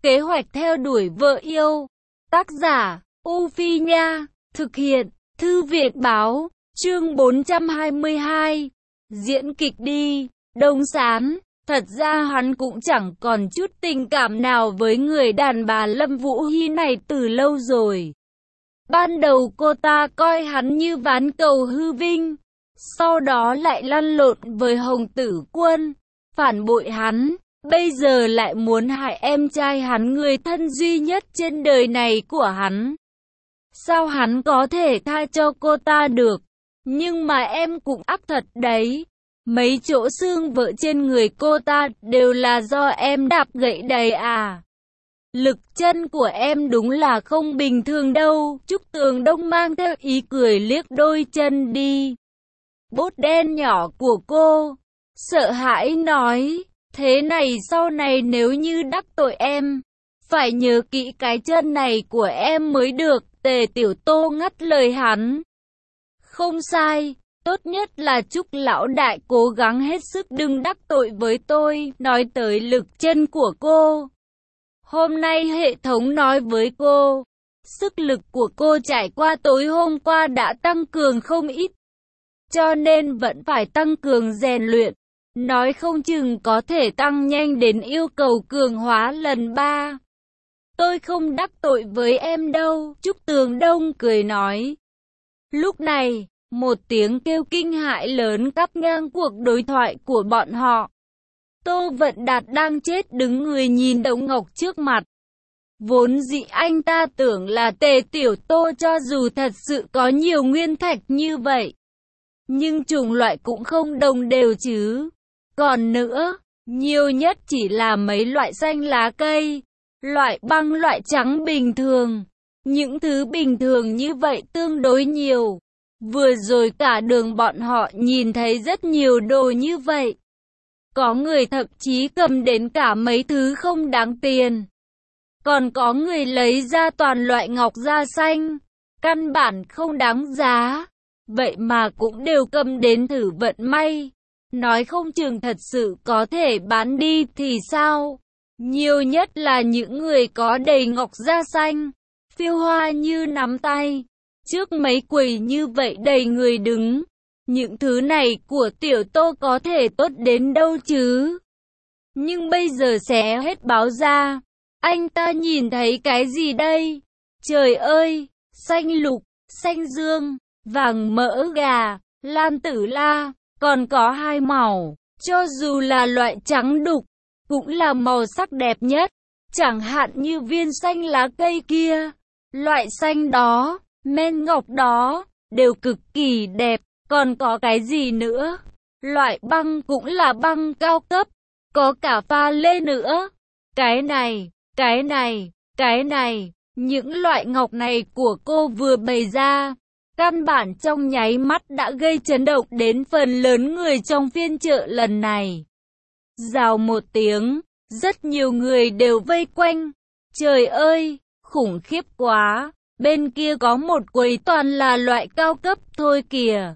Kế hoạch theo đuổi vợ yêu. Tác giả, U Phi Nha. Thực hiện, Thư viện Báo. Chương 422. Diễn kịch đi, Đông Sán. Thật ra hắn cũng chẳng còn chút tình cảm nào với người đàn bà Lâm Vũ Hy này từ lâu rồi. Ban đầu cô ta coi hắn như ván cầu hư vinh, sau đó lại lăn lộn với Hồng Tử Quân, phản bội hắn, bây giờ lại muốn hại em trai hắn, người thân duy nhất trên đời này của hắn. Sao hắn có thể tha cho cô ta được? Nhưng mà em cũng ác thật đấy. Mấy chỗ xương vỡ trên người cô ta đều là do em đạp gậy đầy à? Lực chân của em đúng là không bình thường đâu. Trúc Tường Đông mang theo ý cười liếc đôi chân đi bốt đen nhỏ của cô, sợ hãi nói, thế này sau này nếu như đắc tội em, phải nhớ kỹ cái chân này của em mới được. Tề Tiểu Tô ngắt lời hắn. Không sai, tốt nhất là chúc lão đại cố gắng hết sức đừng đắc tội với tôi. Nói tới lực chân của cô, hôm nay hệ thống nói với cô, sức lực của cô trải qua tối hôm qua đã tăng cường không ít, cho nên vẫn phải tăng cường rèn luyện. Nói không chừng có thể tăng nhanh đến yêu cầu cường hóa lần 3. Tôi không đắc tội với em đâu, Trúc Tường Đông cười nói. Lúc này, một tiếng kêu kinh hãi lớn cắt ngang cuộc đối thoại của bọn họ. Tô Vận Đạt đang chết đứng người nhìn đống ngọc trước mặt. Vốn dĩ anh ta tưởng là Tề Tiểu Tô cho dù thật sự có nhiều nguyên thạch như vậy, nhưng chủng loại cũng không đồng đều chứ. Còn nữa, nhiều nhất chỉ là mấy loại xanh lá cây, loại băng, loại trắng bình thường. Những thứ bình thường như vậy tương đối nhiều. Vừa rồi cả đường bọn họ nhìn thấy rất nhiều đồ như vậy. Có người thậm chí cầm đến cả mấy thứ không đáng tiền. Còn có người lấy ra toàn loại ngọc da xanh, căn bản không đáng giá. Vậy mà cũng đều cầm đến thử vận may. Nói không chừng thật sự có thể bán đi thì sao? Nhiều nhất là những người có đầy ngọc da xanh, phiêu hoa như nắm tay. Trước mấy quầy như vậy đầy người đứng. Những thứ này của Tiểu Tô có thể tốt đến đâu chứ? Nhưng bây giờ xé hết báo ra. Anh ta nhìn thấy cái gì đây? Trời ơi! Xanh lục, xanh dương, vàng mỡ gà, lam tử la, còn có 2 màu. Cho dù là loại trắng đục, cũng là màu sắc đẹp nhất. Chẳng hạn như viên xanh lá cây kia, loại xanh đó, men ngọc đó, đều cực kỳ đẹp. Còn có cái gì nữa? Loại băng cũng là băng cao cấp, có cả pha lê nữa. Cái này, cái này, cái này, những loại ngọc này của cô vừa bày ra, căn bản trong nháy mắt đã gây chấn động đến phần lớn người trong phiên chợ lần này. Rào một tiếng, rất nhiều người đều vây quanh. Trời ơi, khủng khiếp quá, bên kia có một quầy toàn là loại cao cấp thôi kìa.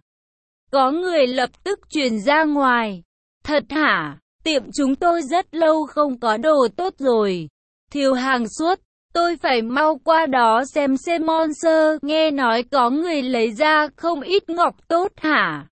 Có người lập tức truyền ra ngoài. Thật hả? Tiệm chúng tôi rất lâu không có đồ tốt rồi. Thiếu hàng suốt, tôi phải mau qua đó xem sponsor. Nghe nói có người lấy ra không ít ngọc tốt hả?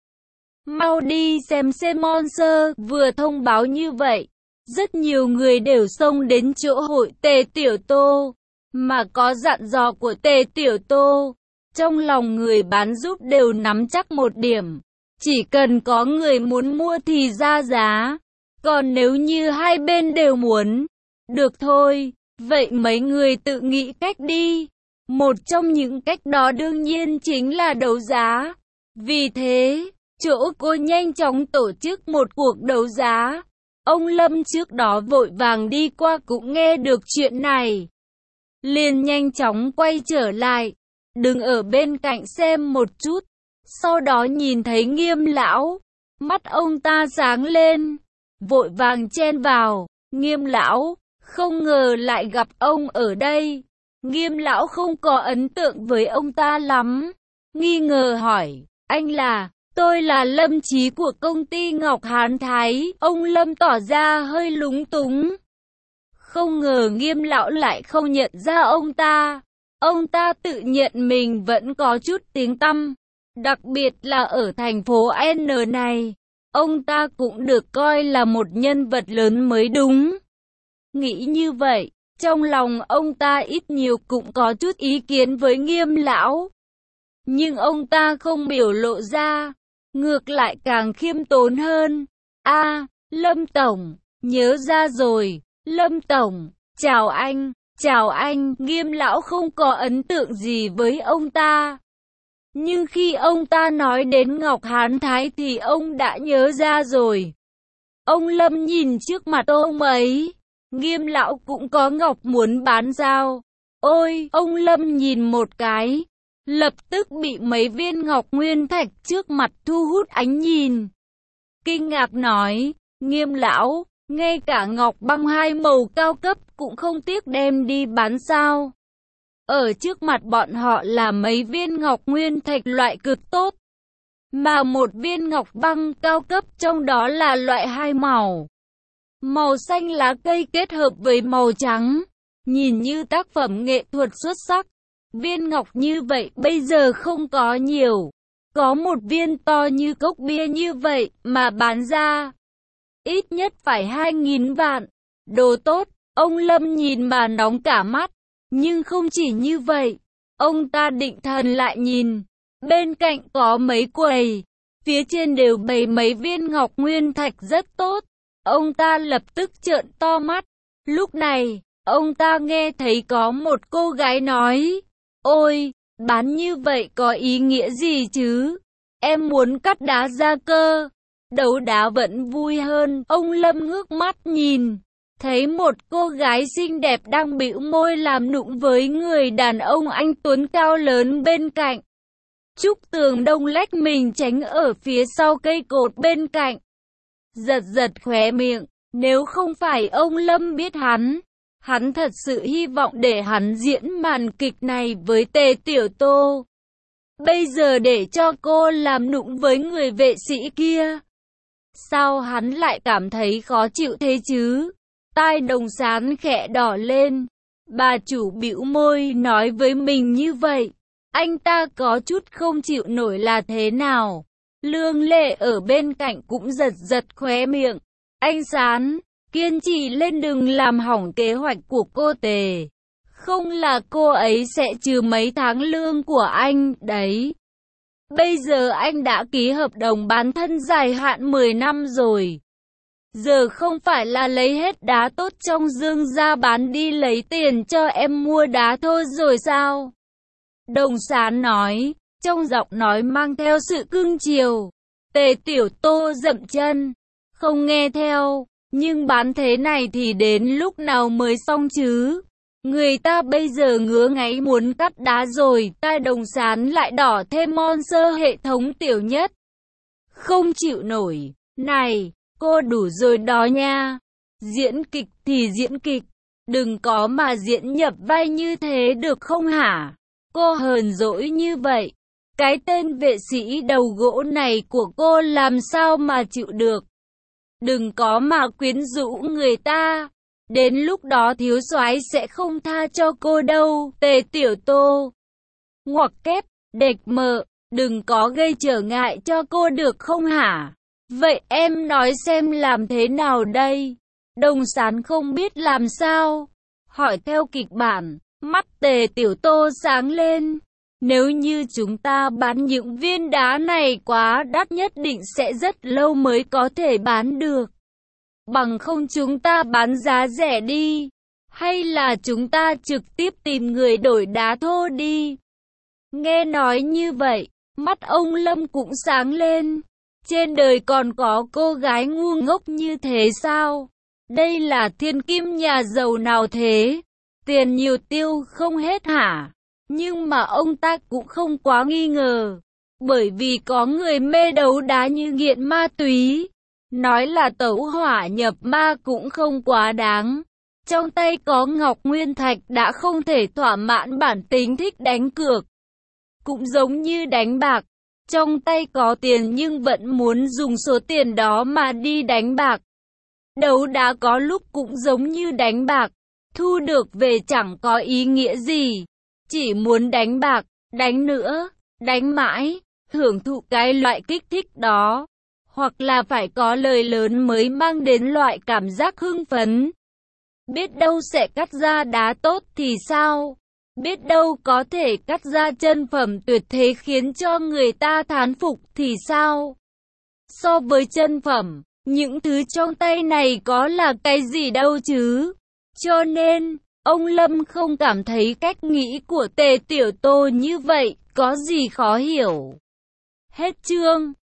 Mau đi xem sponsor. Vừa thông báo như vậy, rất nhiều người đều xông đến chỗ hội Tề Tiểu Tô. Mà có dặn dò của Tề Tiểu Tô, trong lòng người bán giúp đều nắm chắc một điểm. Chỉ cần có người muốn mua thì ra giá. Còn nếu như hai bên đều muốn, được thôi, vậy mấy người tự nghĩ cách đi. Một trong những cách đó đương nhiên chính là đấu giá. Vì thế, chỗ cô nhanh chóng tổ chức một cuộc đấu giá. Ông Lâm trước đó vội vàng đi qua cũng nghe được chuyện này, liền nhanh chóng quay trở lại, đứng ở bên cạnh xem một chút. Sau đó nhìn thấy Nghiêm lão, mắt ông ta sáng lên, vội vàng chen vào. Nghiêm lão, không ngờ lại gặp ông ở đây. Nghiêm lão không có ấn tượng với ông ta lắm, nghi ngờ hỏi, anh là? Tôi là Lâm Chí của công ty Ngọc Hán Thái. Ông Lâm tỏ ra hơi lúng túng. Không ngờ Nghiêm lão lại không nhận ra ông ta. Ông ta tự nhận mình vẫn có chút tiếng tăm, đặc biệt là ở thành phố N này. Ông ta cũng được coi là một nhân vật lớn mới đúng. Nghĩ như vậy, trong lòng ông ta ít nhiều cũng có chút ý kiến với Nghiêm lão. Nhưng ông ta không biểu lộ ra, ngược lại càng khiêm tốn hơn. Lâm Tổng, nhớ ra rồi, Lâm Tổng, chào anh, chào anh. Nghiêm lão không có ấn tượng gì với ông ta. Nhưng khi ông ta nói đến Ngọc Hán Thái thì ông đã nhớ ra rồi. Ông Lâm nhìn trước mặt ông ấy, Nghiêm lão cũng có ngọc muốn bán sao? Ôi, ông Lâm nhìn một cái, lập tức bị mấy viên ngọc nguyên thạch trước mặt thu hút ánh nhìn. Kinh ngạc nói, Nghiêm lão, ngay cả ngọc băng 2 màu cao cấp cũng không tiếc đem đi bán sao? Ở trước mặt bọn họ là mấy viên ngọc nguyên thạch loại cực tốt, mà một viên ngọc băng cao cấp trong đó là loại 2 màu. Màu xanh lá cây kết hợp với màu trắng, nhìn như tác phẩm nghệ thuật xuất sắc. Viên ngọc như vậy bây giờ không có nhiều. Có một viên to như cốc bia như vậy mà bán ra, ít nhất phải 2.000 vạn. Đồ tốt, ông Lâm nhìn mà nóng cả mắt. Nhưng không chỉ như vậy, ông ta định thần lại nhìn. Bên cạnh có mấy quầy, phía trên đều bày mấy viên ngọc nguyên thạch rất tốt. Ông ta lập tức trợn to mắt. Lúc này, ông ta nghe thấy có một cô gái nói, ôi, bán như vậy có ý nghĩa gì chứ? Em muốn cắt đá ra cơ. Đấu đá vẫn vui hơn. Ông Lâm ngước mắt nhìn, thấy một cô gái xinh đẹp đang bĩu môi làm nũng với người đàn ông anh tuấn cao lớn bên cạnh. Trúc Tường Đông lách mình tránh ở phía sau cây cột bên cạnh, giật giật khóe miệng. Nếu không phải ông Lâm biết hắn thật sự hy vọng để hắn diễn màn kịch này với Tề Tiểu Tô. Bây giờ để cho cô làm nũng với người vệ sĩ kia, sao hắn lại cảm thấy khó chịu thế chứ? Tai Đồng Sán khẽ đỏ lên. Bà chủ bĩu môi nói với mình như vậy, anh ta có chút không chịu nổi là thế nào? Lương Lệ ở bên cạnh cũng giật giật khóe miệng. Anh Sán, kiên trì lên đừng làm hỏng kế hoạch của cô Tề. Không là cô ấy sẽ trừ mấy tháng lương của anh đấy. Bây giờ anh đã ký hợp đồng bán thân dài hạn 10 năm rồi. Giờ không phải là lấy hết đá tốt trong dương ra bán đi lấy tiền cho em mua đá thôi rồi sao? Đồng Sán nói, trong giọng nói mang theo sự cưng chiều. Tề Tiểu Tô dậm chân, không nghe theo. Nhưng bán thế này thì đến lúc nào mới xong chứ? Người ta bây giờ ngứa ngáy muốn cắt đá rồi. Tai Đồng Sán lại đỏ thêm monster hệ thống tiểu nhất. Không chịu nổi. Này, cô đủ rồi đó nha. Diễn kịch thì diễn kịch, đừng có mà diễn nhập vai như thế được không hả? Cô hờn dỗi như vậy, cái tên vệ sĩ đầu gỗ này của cô làm sao mà chịu được? Đừng có mà quyến rũ người ta, đến lúc đó thiếu soái sẽ không tha cho cô đâu. Tề Tiểu Tô ngoặc kép, đệt mợ, đừng có gây trở ngại cho cô được không hả? Vậy em nói xem làm thế nào đây? Đồng Sán không biết làm sao, hỏi theo kịch bản. Mắt Tề Tiểu Tô sáng lên. Nếu như chúng ta bán những viên đá này quá đắt nhất định sẽ rất lâu mới có thể bán được. Bằng không chúng ta bán giá rẻ đi. Hay là chúng ta trực tiếp tìm người đổi đá thô đi. Nghe nói như vậy, mắt ông Lâm cũng sáng lên. Trên đời còn có cô gái ngu ngốc như thế sao? Đây là thiên kim nhà giàu nào thế? Tiền nhiều tiêu không hết hả? Nhưng mà ông ta cũng không quá nghi ngờ. Bởi vì có người mê đấu đá như nghiện ma túy. Nói là tẩu hỏa nhập ma cũng không quá đáng. Trong tay có ngọc nguyên thạch đã không thể thỏa mãn bản tính thích đánh cược. Cũng giống như đánh bạc. Trong tay có tiền nhưng vẫn muốn dùng số tiền đó mà đi đánh bạc. Đấu đá có lúc cũng giống như đánh bạc. thu được về chẳng có ý nghĩa gì. Chỉ muốn đánh bạc, đánh nữa, đánh mãi, hưởng thụ cái loại kích thích đó. Hoặc là phải có lời lớn mới mang đến loại cảm giác hưng phấn. Biết đâu sẽ cắt ra đá tốt thì sao? Biết đâu có thể cắt ra chân phẩm tuyệt thế khiến cho người ta thán phục thì sao? So với chân phẩm, những thứ trong tay này có là cái gì đâu chứ? Cho nên, ông Lâm không cảm thấy cách nghĩ của Tề Tiểu Tô như vậy có gì khó hiểu. Hết chương.